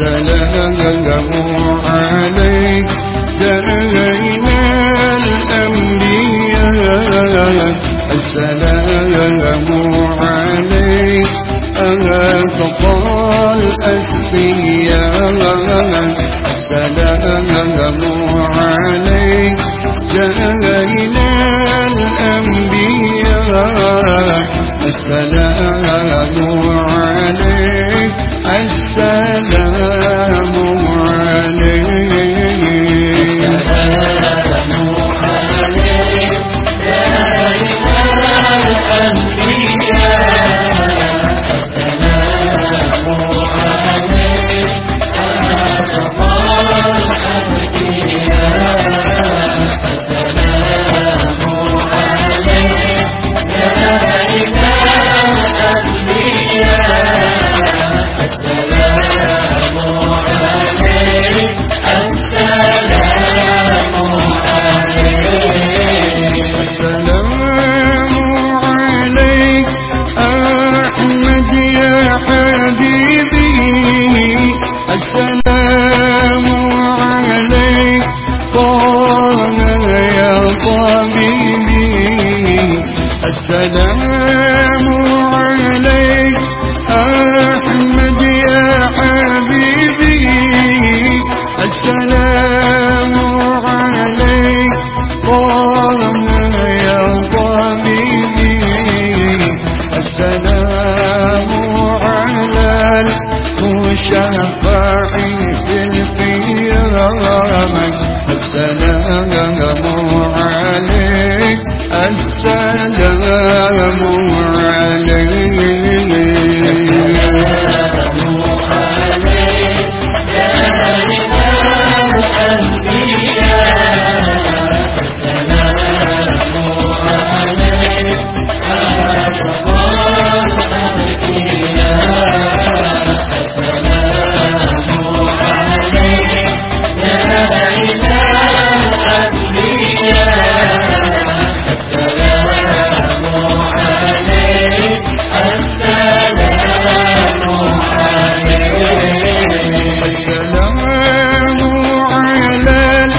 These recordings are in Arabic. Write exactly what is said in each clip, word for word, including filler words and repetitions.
السلام عليك زين الأنبياء، السلام عليك أفضل الأسفياء، السلام عليك زين الأنبياء، السلام عليك، السلام عليك، السلام عليك زين الأنبياء، السلام عليك أفضل الأنبياء، السلام عليك زين السلام عليك طه يا طبيبي، السلام عليك أحمد يا حبيبي، السلام عليك طه يا طبيبي، السلام على المشفع في القيامة، السلام عليك، السلام عليك، السلام عليك زين الأنبياء، السلام عليك أفضل الأنبياء، السلام عليك زين الأنبياء، السلام عليك، السلام عليك، السلام على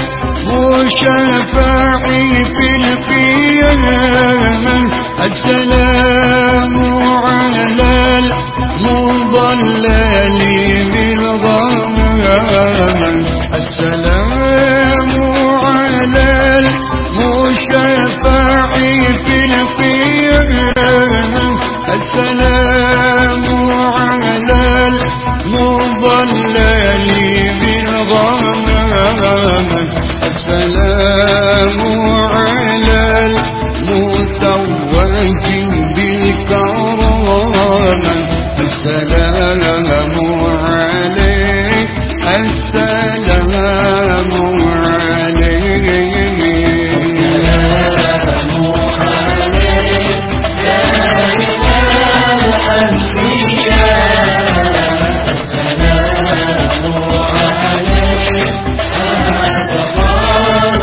المشفع في القيامة، السلام على المضلل بالغمام، السلام على المشفع في القيامة، السلام على المضلل بالغمام، السلام على المتوج بالكرامة، السلام عليك، السلام عليك، السلام عليك زين الأنبياء، السلام عليك أفضل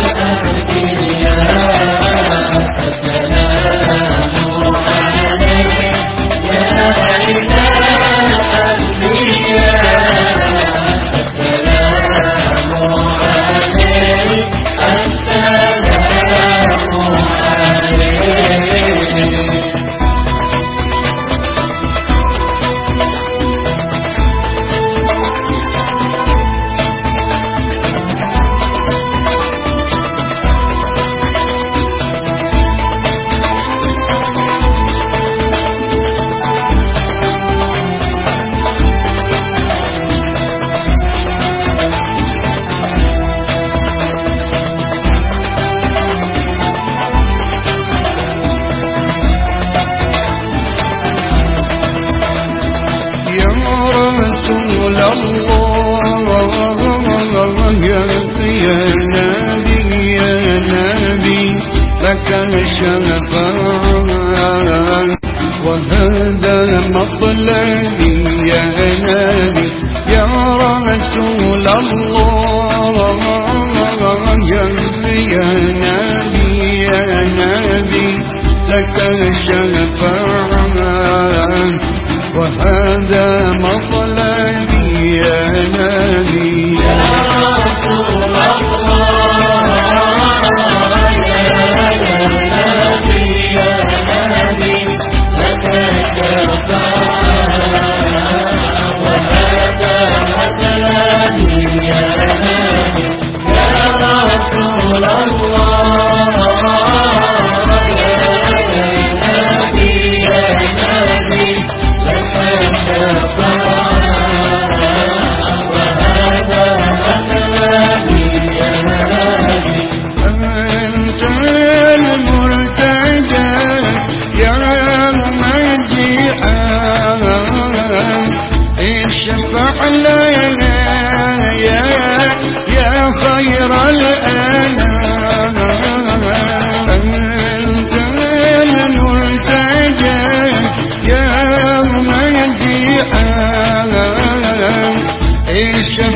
الأنبياء، السلام عليك زين الأنبياء، السلام عليك، السلام عليك. رسول الله يا نبي يا نبي لك الشفاعة، وهذا مطلبي يا نبي يا رسول الله، يا نبي يا نبي لك الشفاعة، وهذا مطلبي يا نبي أحلى يا يا خير الأنام أنت الملتجى يا مجيئا